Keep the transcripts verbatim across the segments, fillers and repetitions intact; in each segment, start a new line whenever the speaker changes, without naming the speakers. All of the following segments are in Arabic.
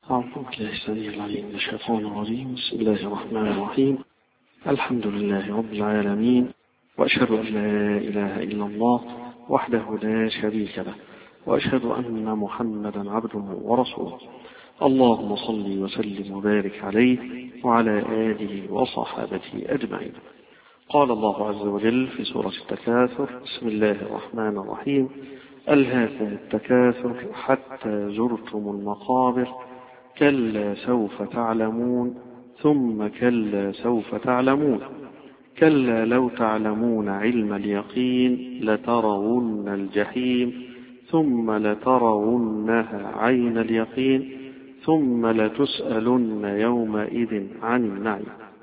أعوذ بالله السميع العليم من الشيطان الرجيم. بسم الله الرحمن الرحيم. الحمد لله رب العالمين، وأشهد أن لا إله إلا الله وحده لا شريك له، وأشهد أن محمدا عبده ورسوله. اللهم صل وسلم وبارك عليه وعلى آله وصحابته أجمعين. قال الله عز وجل في سورة التكاثر: بسم الله الرحمن الرحيم. ألهاكم التكاثر حتى زرتم المقابر، كلا سوف تعلمون ثم كلا سوف تعلمون، كلا لو تعلمون علم اليقين لترون الجحيم ثم لترونها عين اليقين ثم لتسألن يومئذ عن النعيم.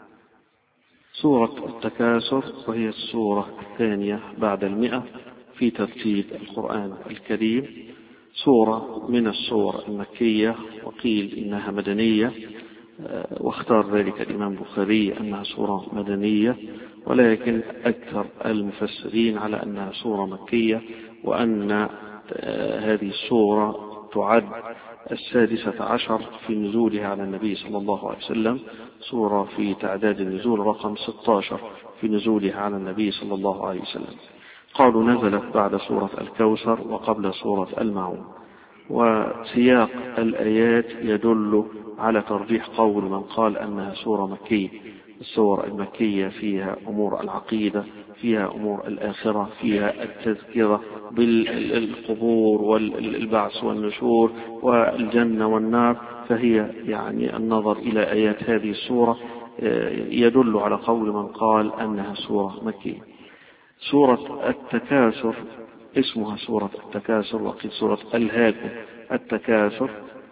سورة التكاثر، وهي السورة الثانية بعد المئة في ترتيب القرآن الكريم، سورة من السور المكية، وقيل إنها مدنية، واختار ذلك الإمام البخاري أنها سورة مدنية، ولكن أكثر المفسرين على أنها سورة مكية، وأن هذه السورة تعد السادسة عشر في نزولها على النبي صلى الله عليه وسلم، سورة في تعداد النزول رقم ستة عشر في نزولها على النبي صلى الله عليه وسلم. قالوا نزلت بعد سورة الكوثر وقبل سورة المعون، وسياق الآيات يدل على ترجيح قول من قال أنها سورة مكية. السور المكية فيها أمور العقيدة، فيها أمور الآخرة، فيها التذكرة بالقبور والبعث والنشور والجنة والنار، فهي يعني النظر إلى آيات هذه السورة يدل على قول من قال أنها سورة مكية. سورة التكاثر اسمها سورة التكاثر، وقيل سورة ألهاكم التكاثر،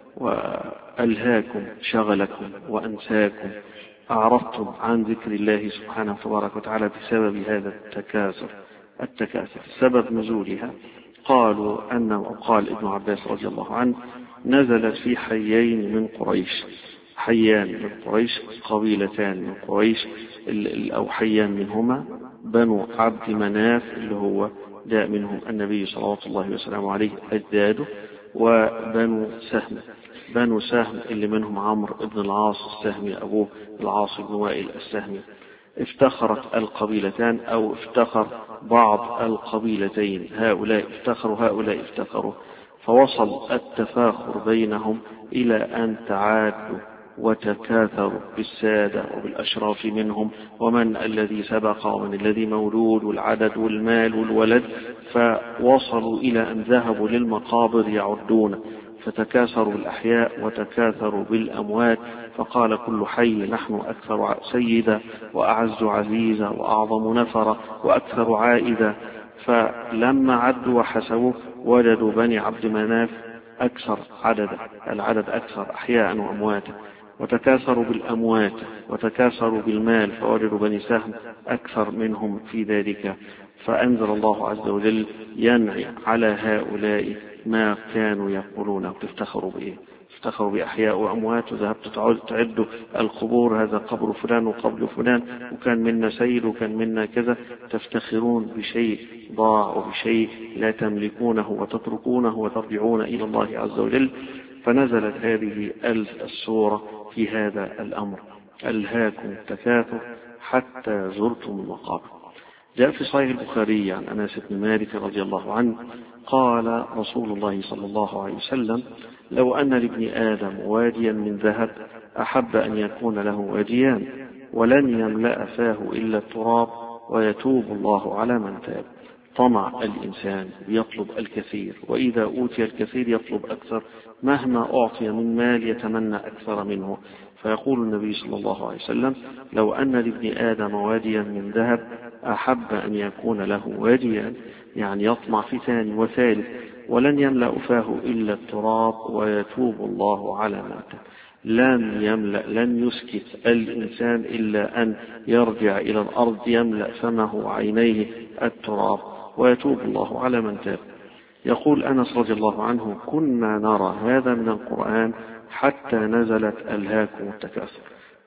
وألهاكم شغلكم وأنساكم، أعرضتم عن ذكر الله سبحانه وتبارك وتعالى بسبب هذا التكاثر. التكاثر سبب نزولها قالوا أنه قال ابن عباس رضي الله عنه: نزلت في حيين من قريش، حيان من قريش، قبيلتان من قريش، أو حيان منهما بنو عبد مناف اللي هو جاء منهم النبي صلى الله وسلم عليه أجداده، وبنو سهم، بنو سهم اللي منهم عمرو بن العاص السهمي أبوه العاص بن وائل السهمي. افتخرت القبيلتان أو افتخر بعض القبيلتين، هؤلاء افتخروا هؤلاء افتخروا، فوصل التفاخر بينهم إلى أن تعادوا وتكاثروا بالسادة وبالأشراف منهم، ومن الذي سبق ومن الذي مولود، والعدد والمال والولد، فوصلوا إلى أن ذهبوا للمقابر يعدون، فتكاثروا بالأحياء وتكاثروا بالأموات، فقال كل حي نحن أكثر سيدا وأعز عزيزا وأعظم نفرا وأكثر عائدا. فلما عدوا وحسبوا وجدوا بني عبد مناف أكثر عددا، العدد أكثر أحياء وأمواتا، وتكاثروا بالأموات وتكاثروا بالمال، فوجدوا بني سهم أكثر منهم في ذلك. فأنزل الله عز وجل ينعي على هؤلاء ما كانوا يقولون: تفتخروا بإيه؟ افتخروا بأحياء وأموات، وذهبت تعدوا القبور، هذا قبر فلان وقبر فلان، وكان منا سيد وكان منا كذا، تفتخرون بشيء ضاع وبشيء لا تملكونه وتتركونه وترجعون إلى الله عز وجل. فنزلت هذه السورة في هذا الأمر: ألهاكم التكاثر حتى زرتم المقابر. جاء في صحيح البخاري عن أنس بن مالك رضي الله عنه قال رسول الله صلى الله عليه وسلم: لو أن لابن آدم واديا من ذهب أحب أن يكون له واديان، ولن يملأ فاه إلا التراب، ويتوب الله على من تاب. طمع الإنسان يطلب الكثير، وإذا أوتي الكثير يطلب أكثر، مهما أعطي من مال يتمنى أكثر منه. فيقول النبي صلى الله عليه وسلم: لو أن لابن آدم واديا من ذهب أحب أن يكون له واديان، يعني يطمع في ثاني وثالث، ولن يملأ فاه إلا التراب، ويتوب الله على من تاب. لن يملأ، لن يسكت الإنسان إلا أن يرجع إلى الأرض يملأ فمه وعينيه التراب، ويتوب الله على من تاب. يقول أنس رضي الله عنه: كنا نرى هذا من القرآن حتى نزلت ألهاكم التكاثر.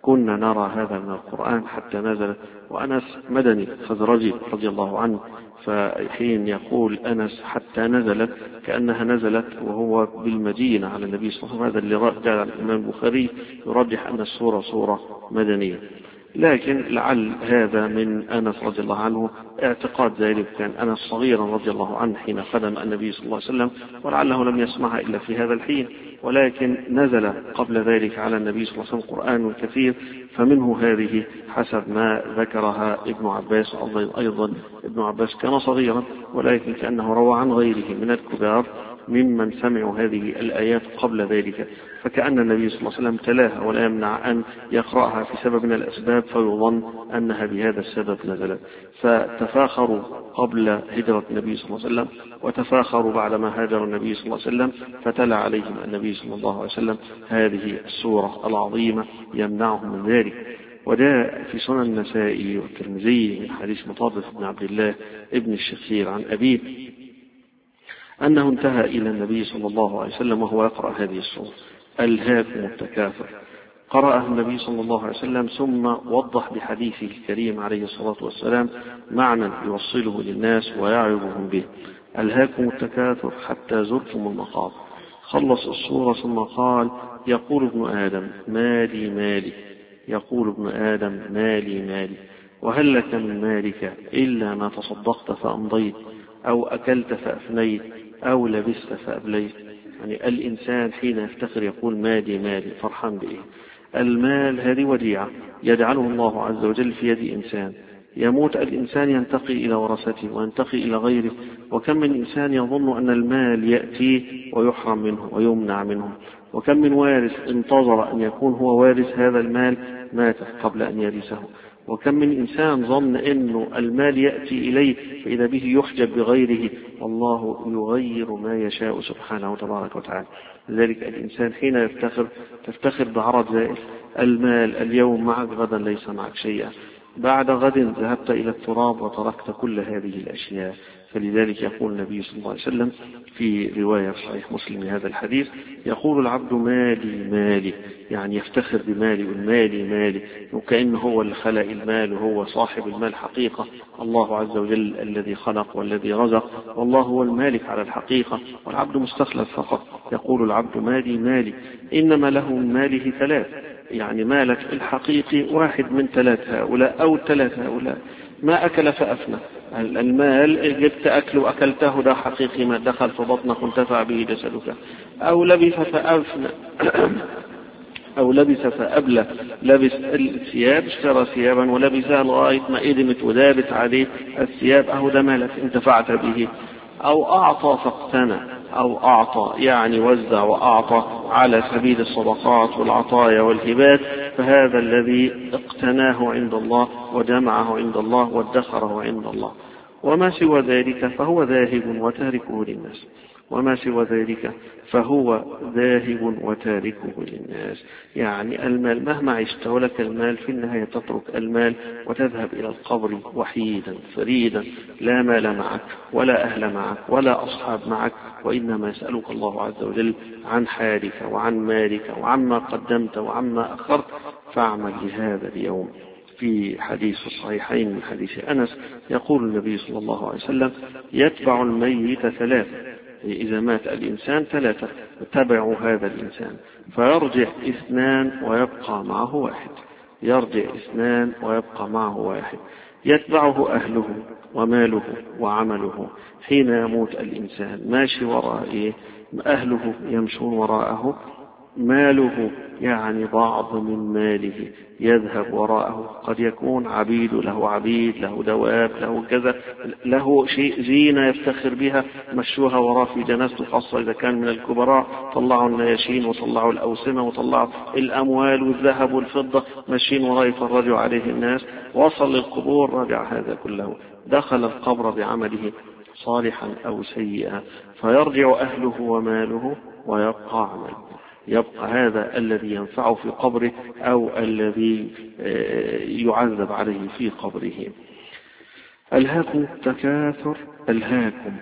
كنا نرى هذا من القرآن حتى نزل. وأنس مدني خزرجي رضي الله عنه، فحين يقول أنس حتى نزلت كأنها نزلت وهو بالمدينة على النبي صلى الله عليه وسلم. هذا اللي جعل الإمام البخاري يرجح أن السورة سورة مدنية، لكن لعل هذا من أنس رضي الله عنه اعتقاد ذلك. كان أنس صغيرا رضي الله عنه حين خدم النبي صلى الله عليه وسلم، ولعله لم يسمعها إلا في هذا الحين، ولكن نزل قبل ذلك على النبي صلى الله عليه وسلم قرآن كثير، فمنه هذه حسب ما ذكرها ابن عباس. أيضا ابن عباس كان صغيرا، ولكن كأنه روى عن غيره من الكبار ممن سمعوا هذه الآيات قبل ذلك، فكأن النبي صلى الله عليه وسلم تلاها ولا يمنع أن يقرأها في سبب من الأسباب، فيظن أنها بهذا السبب نزلت. فتفاخروا قبل هجرة النبي صلى الله عليه وسلم، وتفاخروا بعدما هاجر النبي صلى الله عليه وسلم، فتلا عليهم النبي صلى الله عليه وسلم هذه السورة العظيمة يمنعهم من ذلك. وجاء في سنن النسائي والترمذي من حديث مطرف بن عبد الله ابن الشخير عن أبيه أنه انتهى إلى النبي صلى الله عليه وسلم وهو يقرأ هذه السورة: ألهاكم التكاثر. قرأها النبي صلى الله عليه وسلم ثم وضح بحديثه الكريم عليه الصلاة والسلام معنى يوصله للناس ويعظهم به: ألهاكم التكاثر حتى زرتم المقابر. خلص السورة ثم قال: يقول ابن آدم مالي مالي، يقول ابن آدم مالي مالي، وهل لك من مالك إلا ما تصدقت فأمضيت، أو أكلت فأفنيت، أو لبست فأبليت. يعني الإنسان حين يفتخر يقول مالي مالي، فرحان بإيه؟ المال هذه وديعة يجعله الله عز وجل في يد إنسان، يموت الإنسان ينتقي إلى ورثته وينتقي إلى غيره، وكم من إنسان يظن أن المال يأتي ويحرم منه ويمنع منه، وكم من وارث انتظر أن يكون هو وارث هذا المال مات قبل أن يرثه، وكم من إنسان ظن أنه المال يأتي إليه فإذا به يحجب بغيره، والله يغير ما يشاء سبحانه وتبارك وتعالى. لذلك الإنسان حين يفتخر تفتخر بعرض زائل. المال اليوم معك، غدا ليس معك شيئا، بعد غد ذهبت إلى التراب وتركت كل هذه الأشياء. فلذلك يقول النبي صلى الله عليه وسلم في رواية صحيح مسلم هذا الحديث: يقول العبد مالي مالي، يعني يفتخر بمالي والمالي مالي، وكأنه هو اللي خلق المال وهو صاحب المال. حقيقة الله عز وجل الذي خلق والذي رزق، والله هو المالك على الحقيقة، والعبد مستخلف فقط. يقول العبد مالي مالي، إنما له من ماله ثلاث، يعني مالك الحقيقي واحد من ثلاث هؤلاء أو ثلاث هؤلاء. ما أكل فأفنى، المال جبت أكل وأكلته ده حقيقي، ما دخل في بطنك انتفع به جسدك. أو لبس فأفنى أو لبس فأبلى، لبس الثياب، اشترى ثيابا ولبسها لغاية ما إدمت ودابت عليه الثياب، أهو ده مالك انتفعت به. أو أعطى فاقتنى، أو أعطى يعني وزع وأعطى على سبيل الصدقات والعطايا والهبات، فهذا الذي اقتناه عند الله وجمعه عند الله وادخره عند الله. وما سوى ذلك فهو ذاهب وتاركه للناس، وما سوى ذلك فهو ذاهب وتاركه للناس. يعني المال مهما عشت ولك المال في النهاية تترك المال وتذهب إلى القبر وحيدا فريدا، لا مال معك ولا أهل معك ولا أصحاب معك، وإنما يسألك الله عز وجل عن حالك وعن مالك وعما قدمت وعما أخرت، فاعمل لهذا اليوم. في حديث الصحيحين من حديث أنس يقول النبي صلى الله عليه وسلم: يتبع الميت ثلاثة، إذا مات الإنسان ثلاثة تبعوا هذا الإنسان، فيرجع اثنان ويبقى معه واحد، يرجع اثنان ويبقى معه واحد، يتبعه أهله وماله وعمله. حين يموت الإنسان ماشي وراءه، أهله يمشون وراءه، ماله يعني بعض من ماله يذهب وراءه، قد يكون عبيد له عبيد، له دواب، له كذا، له شيء زينة يفتخر بها، مشوها وراء في جنازته، خاصة إذا كان من الكبراء، طلعوا النياشين وطلعوا الأوسمة وطلعوا الأموال والذهب والفضة، ماشيين وراء يفرجوا عليه الناس. وصل للقبور رجع هذا كله، دخل القبر بعمله صالحا أو سيئا، فيرجع أهله وماله ويبقى عمله، يبقى هذا الذي ينفعه في قبره أو الذي يعذب عليه في قبره. ألهاكم التكاثر، ألهاكم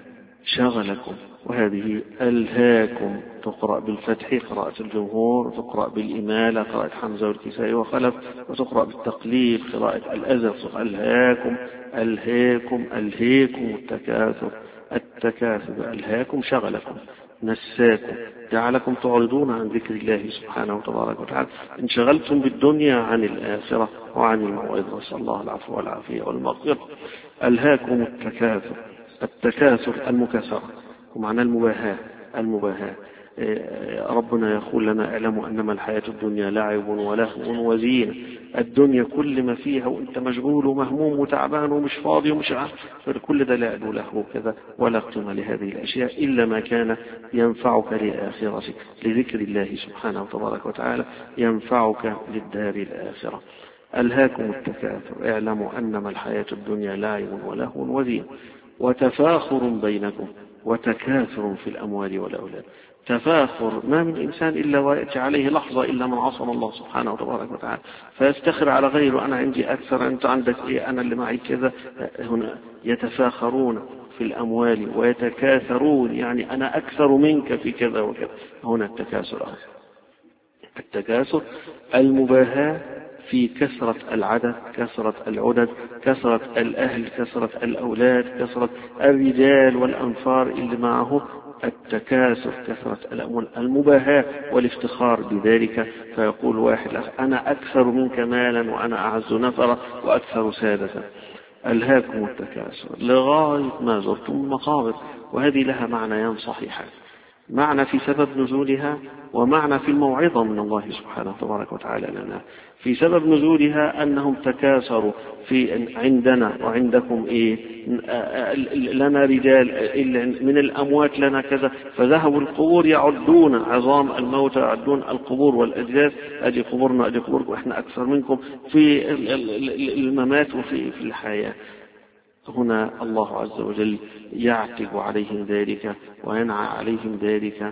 شغلكم. وهذه ألهاكم تقرأ بالفتح قراءة الجمهور، وتقرأ بالإمالة قراءة حمزة والكسائي وخلف، وتقرأ بالتقليد قراءة الأزرق. ألهاكم ألهاكم ألهاكم التكاثر. التكاثر ألهاكم شغلكم نساكم جعلكم تعرضون عن ذكر الله سبحانه وتبارك وتعالى، انشغلتم بالدنيا عن الآخرة وعن الموعظة. نسأل الله العفو والعافية والمغفرة. ألهاكم التكاثر. التكاثر المكاثرة ومعنى المباهاة. المباهاة ربنا يقول لنا اعلموا أنما الحياة الدنيا لعب ولهو وزينة. الدنيا كل ما فيها وانت مشغول ومهموم وتعبان ومش فاضي ومش عارف، كل ده لعب ولهو كذا، ولا قيمة لهذه الأشياء إلا ما كان ينفعك لآخرتك، لذكر الله سبحانه وتبارك وتعالى، ينفعك للدار الآخرة. ألهاكم التكاثر. اعلموا أنما الحياة الدنيا لعب ولهو وزينة وتفاخر بينكم وتكاثر في الأموال والأولاد. تفاخر، ما من إنسان إلا ويأتي عليه لحظة إلا من عصم الله سبحانه وتبارك وتعالى فيفتخر على غيره، أنا عندي أكثر، أنت عندك إيه، أنا اللي معي كذا. هنا يتفاخرون في الأموال ويتكاثرون، يعني أنا أكثر منك في كذا وكذا. هنا التكاثر. التكاثر المباهاة في كثرة العدد، كثرة العدد، كثرة الأهل، كثرة الأولاد، كثرة الرجال والأنفار اللي معه. التكاثر كثرة الأموال، المباهاة والافتخار بذلك. فيقول واحد أنا أكثر منك مالا وأنا أعز نفرا وأكثر سادة. ألهاكم التكاثر لغاية ما زرتم المقابر. وهذه لها معنيان صحيحان، معنى في سبب نزولها ومعنى في الموعظة من الله سبحانه وتبارك وتعالى لنا. في سبب نزولها أنهم تكاثروا في عندنا وعندكم إيه، لنا رجال من الأموات لنا كذا، فذهبوا القبور يعدون عظام الموتى، يعدون القبور والأجداث، أدي قبورنا أدي قبوركم، وإحنا أكثر منكم في الممات وفي في الحياة. هنا الله عز وجل يعتب عليهم ذلك وينعى عليهم ذلك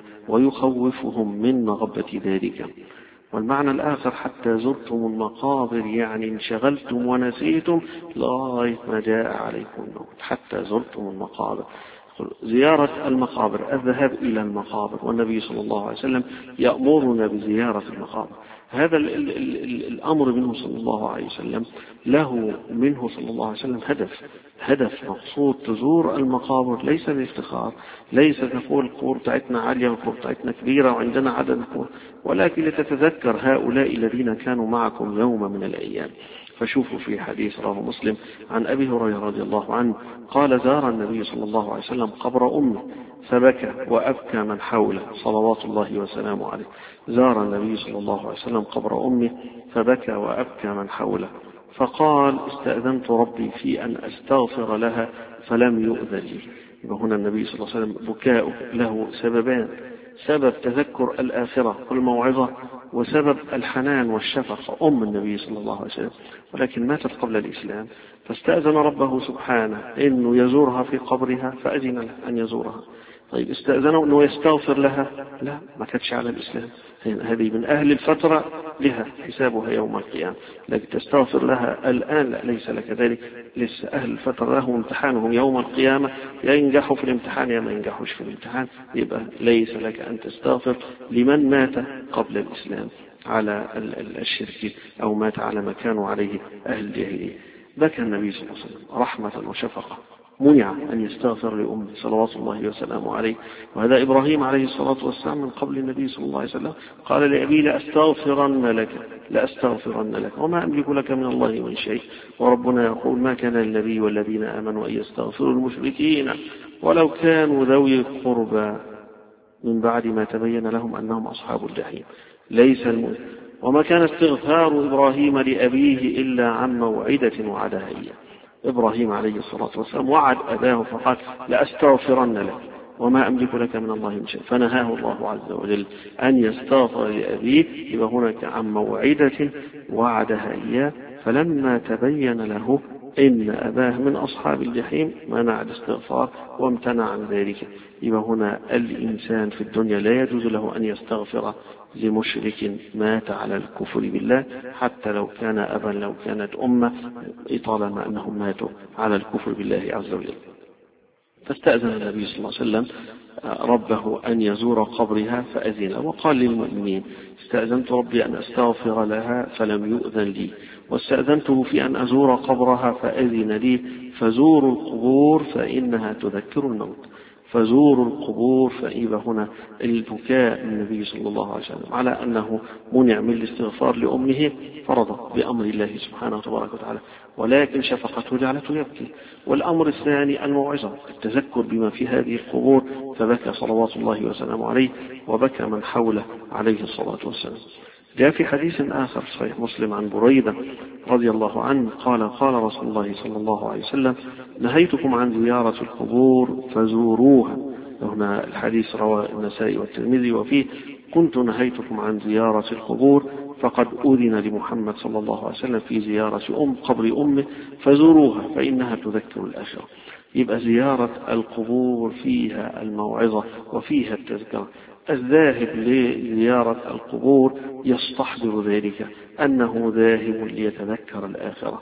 ويخوفهم من مغبة ذلك. والمعنى الآخر حتى زرتم المقابر، يعني انشغلتم ونسيتم لغاية ما جاء عليكم الموت. حتى زرتم المقابر، زيارة المقابر، الذهاب إلى المقابر، والنبي صلى الله عليه وسلم يأمرنا بزيارة المقابر. هذا ال ال ال الأمر منه صلى الله عليه وسلم له منه صلى الله عليه وسلم هدف هدف مقصود. تزور المقابر ليس بافتخار، ليس تقول القبور بتاعتنا عالية والقبور بتاعتنا كبيرة وعندنا عدد القبور، ولكن لتتذكر هؤلاء الذين كانوا معكم يوم من الأيام. فشوفوا في حديث رواه مسلم عن أبي هريرة رضي الله عنه قال زار النبي صلى الله عليه وسلم قبر أمه فبكى وأبكى من حوله صلوات الله وسلامه عليه. زار النبي صلى الله عليه وسلم قبر أمه فبكى وأبكى من حوله، فقال استأذنت ربي في أن أستغفر لها فلم يؤذن لي. وهنا النبي صلى الله عليه وسلم بكاؤه له سببان: سبب تذكر الآخرة والموعظة، وسبب الحنان والشفقة. أم النبي صلى الله عليه وسلم ولكن ماتت قبل الإسلام، فاستأذن ربه سبحانه إنه يزورها في قبرها فأذن له أن يزورها. طيب استأذنوا أنه يستغفر لها؟ لا، ما كانتش على الإسلام، هذه من أهل الفترة لها حسابها يوم القيامة، لكن تستغفر لها الآن لا، ليس لك ذلك. لسه أهل الفترة لهم امتحانهم يوم القيامة، يا ينجحوا في الامتحان يا ما ينجحوش في الامتحان، يبقى ليس لك أن تستغفر لمن مات قبل الإسلام على الشرك أو مات على ما كانوا عليه أهل الجاهلية. بكى النبي صلى الله عليه وسلم رحمة وشفقة، منع أن يستغفر لأمه صلوات الله وسلامه عليه. وهذا إبراهيم عليه الصلاة والسلام من قبل النبي صلى الله عليه وسلم قال لأبي لأستغفرن لك لأستغفرن لك وما أملك لك من الله من شيء. وربنا يقول ما كان للنبي والذين آمنوا أن يستغفروا المشركين ولو كانوا ذوي القربى من بعد ما تبين لهم أنهم أصحاب الجحيم. ليس المؤمن وما كان استغفار إبراهيم لأبيه إلا عن موعدة وعدها إياه. إبراهيم عليه الصلاة والسلام وعد أباه فقال لأستغفرن لك وما أملك لك من الله من شيء، فنهاه الله عز وجل أن يستغفر لأبيه. يبقى هناك عن موعدة وعدها إياه، فلما تبين له إن أباه من أصحاب الجحيم منع الاستغفار وامتنع عن ذلك. يبقى هنا الإنسان في الدنيا لا يجوز له أن يستغفر لمشرك مات على الكفر بالله، حتى لو كان أبا لو كانت أمة، طالما أنهم ماتوا على الكفر بالله عز وجل. فاستأذن النبي صلى الله عليه وسلم ربه أن يزور قبرها فأذن، وقال للمؤمنين استأذنت ربي أن أستغفر لها فلم يؤذن لي، واستأذنته في أن أزور قبرها فأذن لي، فزوروا القبور فإنها تذكر الموت. فزوروا القبور، فإذا هنا البكاء النبي صلى الله عليه وسلم على أنه منع من الاستغفار لأمه فرض بأمر الله سبحانه وتبارك وتعالى، ولكن شفقته جعلته يبكي. والأمر الثاني الموعظة، التذكر بما في هذه القبور، فبكى صلوات الله وسلامه عليه وبكى من حوله عليه الصلاة والسلام. جاء في حديث آخر في صحيح مسلم عن بريدة رضي الله عنه قال قال رسول الله صلى الله عليه وسلم نهيتكم عن زيارة القبور فزوروها. هنا الحديث رواه النسائي والترمذي وفيه كنت نهيتكم عن زيارة القبور فقد أذن لمحمد صلى الله عليه وسلم في زيارة أم قبر أمه فزوروها فإنها تذكر الآخرة. يبقى زيارة القبور فيها الموعظة وفيها التذكرة. الذاهب لزيارة القبور يستحضر ذلك أنه ذاهب ليتذكر الآخرة،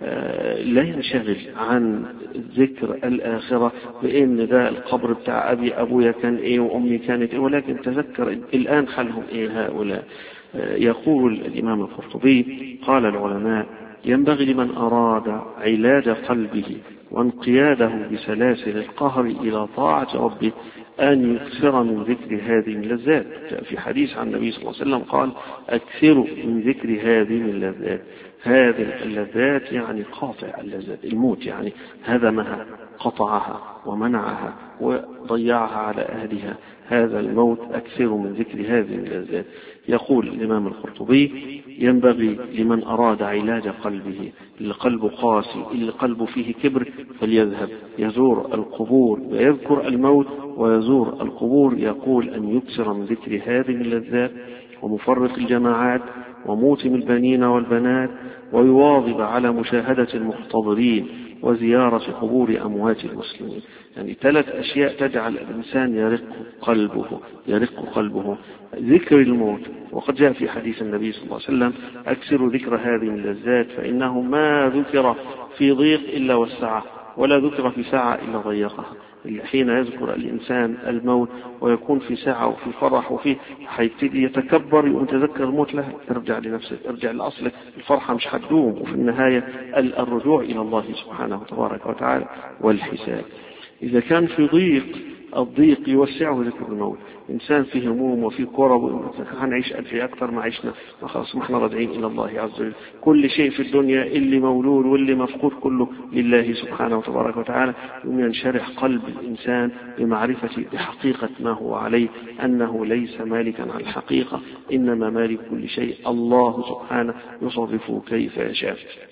لا ينشغل عن ذكر الآخرة بأن ذا القبر بتاع أبي أبويا كان إيه وأمي كانت إيه، ولكن تذكر الآن حالهم إيه هؤلاء. يقول الإمام القرطبي قال العلماء ينبغي لمن أراد علاج قلبه وانقياده بسلاسل القهر إلى طاعة ربه أن يكثر من ذكر هذه اللذات. في حديث عن النبي صلى الله عليه وسلم قال أكثروا من ذكر هذه اللذات. هذه اللذات يعني قاطع اللذات، الموت يعني هدمها قطعها ومنعها وضيعها على أهلها، هذا الموت أكثر من ذكر هذه اللذات. يقول الإمام القرطبي ينبغي لمن أراد علاج قلبه، اللي قلبه قاسي اللي قلبه فيه كبر فليذهب يزور القبور ويذكر الموت ويزور القبور. يقول أن يكثر من ذكر هذه اللذات ومفرق الجماعات وموتم البنين والبنات، ويواظب على مشاهدة المحتضرين وزيارة قبور أموات المسلمين. يعني ثلاث أشياء تجعل الإنسان يرق قلبه يرق قلبه ذكر الموت. وقد جاء في حديث النبي صلى الله عليه وسلم أكثروا ذكر هذه اللذات فإنه ما ذكر في ضيق إلا وسعه ولا ذكر في ساعة إلا ضيقها. حين يذكر الإنسان الموت ويكون في ساعة وفي فرح وفي حيبتدي يتكبر ويتذكر الموت له، ارجع لنفسك ارجع لأصلك، الفرحة مش هتدوم، وفي النهاية الرجوع إلى الله سبحانه وتبارك وتعالى والحساب. إذا كان في ضيق الضيق يوسعه ذكر الموت. إنسان فيه هموم وفيه كرب هنعيش أدري أكثر ما عشنا ما خلاص ما احنا راجعين إلى الله عز وجل. كل شيء في الدنيا اللي مولود واللي مفقود كله لله سبحانه وتبارك وتعالى. ينشرح قلب الإنسان بمعرفة بحقيقة ما هو عليه، أنه ليس مالكا على الحقيقة، إنما مالك كل شيء الله سبحانه يصرفه كيف يشاء.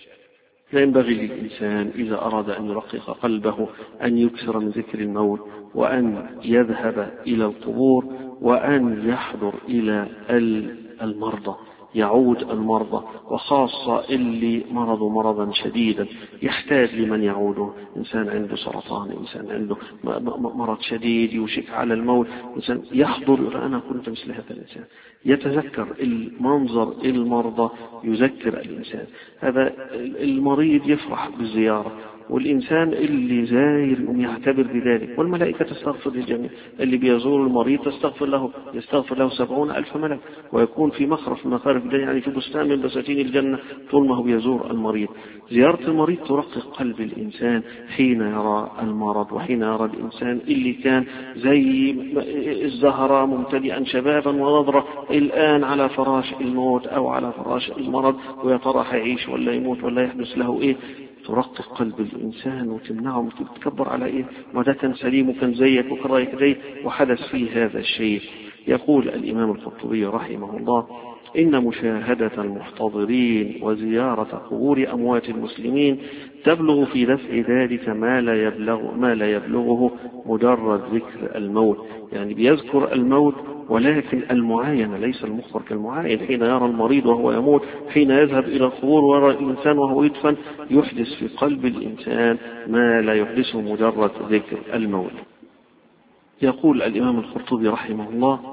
فينبغي للإنسان إذا أراد أن يرقق قلبه أن يكثر من ذكر الموت وأن يذهب إلى القبور وأن يحضر إلى المرضى، يعود المرضى، وخاصة اللي مرضوا مرضا شديدا يحتاج لمن يعوده. إنسان عنده سرطان، إنسان عنده مرض شديد يوشك على الموت، إنسان يحضر أنا كنت مثل هذا الإنسان، يتذكر المنظر المرضى، يذكر الإنسان. هذا المريض يفرح بالزيارة، والإنسان اللي زاير يقوم يعتبر بذلك، والملائكة تستغفر للجميع. اللي بيزور المريض تستغفر له يستغفر له سبعون ألف ملك، ويكون في مخرف من مخارف الجنة، يعني في بستان من بساتين الجنة طول ما هو بيزور المريض. زيارة المريض ترقق قلب الإنسان حين يرى المرض، وحين يرى الإنسان اللي كان زي الزهرة ممتلئا شبابا ونضرة الآن على فراش الموت أو على فراش المرض، ويا ترى حيعيش ولا يموت ولا يحدث له إيه. ترقق قلب الإنسان وتمنعه تتكبر على إيه، وده كان سليم وكان زيك وكان رايك زي وحدث فيه هذا الشيء. يقول الإمام القرطبي رحمه الله إن مشاهدة المحتضرين وزيارة قبور أموات المسلمين تبلغ في دفع ذلك ما لا يبلغ ما لا يبلغه مجرد ذكر الموت. يعني بيذكر الموت ولكن المعاينة ليس المخبر كالمعاين. حين يرى المريض وهو يموت، حين يذهب إلى القبور ويرى الإنسان وهو يدفن، يحدث في قلب الإنسان ما لا يحدثه مجرد ذكر الموت. يقول الإمام القرطبي رحمه الله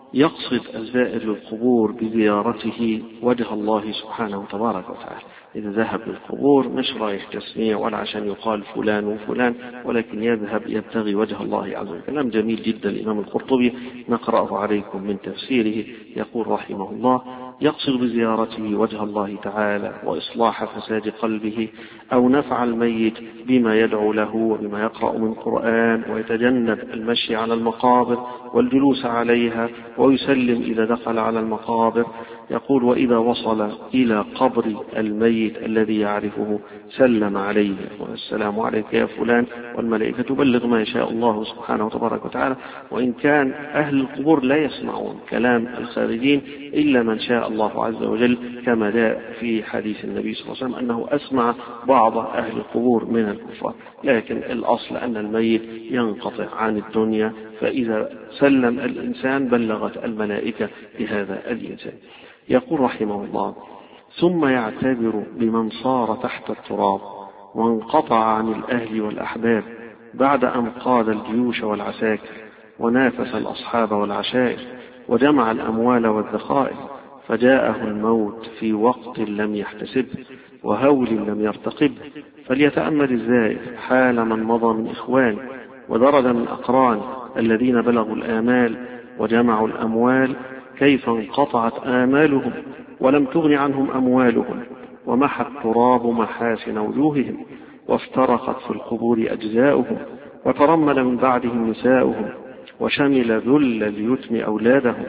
يقصد الزائر للقبور بزيارته وجه الله سبحانه تبارك وتعالى. إذا ذهب للقبور مش رايح تسميع ولا عشان يقال فلان وفلان، ولكن يذهب يبتغي وجه الله عز وجل. كلام جميل جدا الإمام القرطبي نقرأه عليكم من تفسيره. يقول رحمه الله: يقصد بزيارته وجه الله تعالى وإصلاح فساد قلبه أو نفع الميت بما يدعو له وبما يقرأ من قرآن، ويتجنب المشي على المقابر والجلوس عليها، ويسلم إذا دخل على المقابر. يقول: وإذا وصل إلى قبر الميت الذي يعرفه سلم عليه: والسلام عليك يا فلان، والملائكة تبلغ ما يشاء الله سبحانه وتبارك وتعالى. وإن كان أهل القبور لا يسمعون كلام الخارجين إلا من شاء الله عز وجل، كما جاء في حديث النبي صلى الله عليه وسلم أنه أسمع بعض أهل القبور من الكفار. لكن الأصل أن الميت ينقطع عن الدنيا، فإذا سلم الإنسان بلغت الملائكة بهذا الإنسان. يقول رحمه الله: ثم يعتبر بمن صار تحت التراب وانقطع عن الأهل والأحباب بعد أن قاد الجيوش والعساكر ونافس الأصحاب والعشائر وجمع الأموال والذخائر، فجاءه الموت في وقت لم يحتسب وهول لم يرتقب. فليتأمل الزائر حال من مضى من إخوان ودرج من أقران الذين بلغوا الآمال وجمعوا الأموال، كيف انقطعت آمالهم ولم تغن عنهم أموالهم، ومحى التراب محاسن وجوههم، وافترقت في القبور أجزاؤهم، وترمل من بعدهم نساؤهم، وشمل ذل اليتم أولادهم،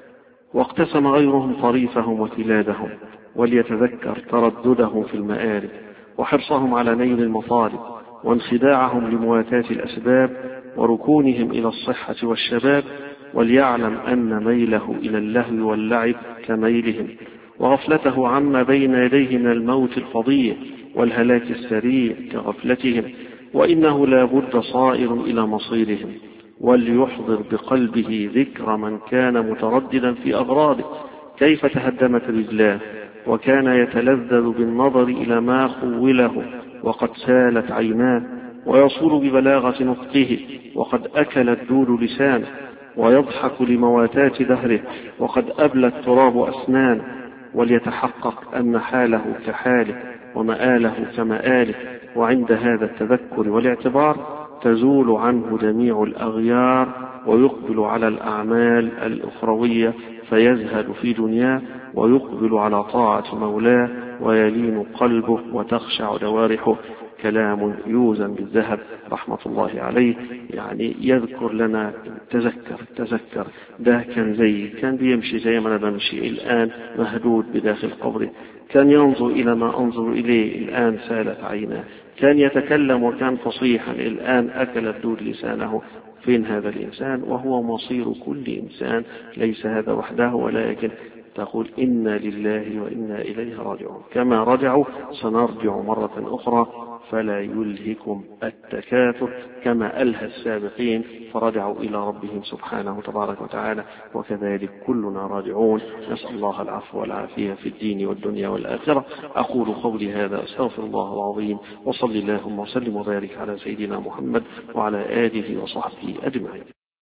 واقتسم غيرهم طريفهم وتلادهم. وليتذكر ترددهم في المآرب وحرصهم على نيل المطالب وانخداعهم لمواتاة الأسباب وركونهم إلى الصحة والشباب، وليعلم أن ميله إلى اللهو واللعب كميلهم، وغفلته عما بين يديه من الموت الفظيع والهلاك السريع كغفلتهم، وإنه لا بد صائر إلى مصيرهم. وليحضر بقلبه ذكر من كان مترددا في أغراضه، كيف تهدمت رجلاه وكان يتلذذ بالنظر إلى ما خوله وقد سالت عيناه، ويصول ببلاغة نطقه وقد أكل الدود لسانه، ويضحك لمواتات دهره وقد أبلى التراب أسنانه. وليتحقق أن حاله كحاله ومآله كمآله، وعند هذا التذكر والاعتبار تزول عنه جميع الأغيار، ويقبل على الأعمال الأخروية فيزهد في دنياه، ويقبل على طاعة مولاه ويلين قلبه وتخشع جوارحه. كلام يوزن بالذهب رحمة الله عليه. يعني يذكر لنا تذكر تذكر ده كان زي كان بيمشي زي ما أنا بمشي الآن مهدود بداخل قبره، كان ينظر إلى ما أنظر إليه الآن سالت عيناه، كان يتكلم وكان فصيحا الآن أكل الدود لسانه. فين هذا الإنسان؟ وهو مصير كل إنسان، ليس هذا وحده، ولكن تقول إنا لله وإنا إليه راجعون. كما رجعوا سنرجع مرة أخرى، فلا يلهكم التكاثر كما ألهى السابقين فرجعوا إلى ربهم سبحانه تبارك وتعالى، وكذلك كلنا راجعون. نسأل الله العفو والعافية في الدين والدنيا والآخرة. أقول قولي هذا أستغفر الله العظيم، وصلي اللهم وسلم وبارك على سيدنا محمد وعلى آله وصحبه أجمعين.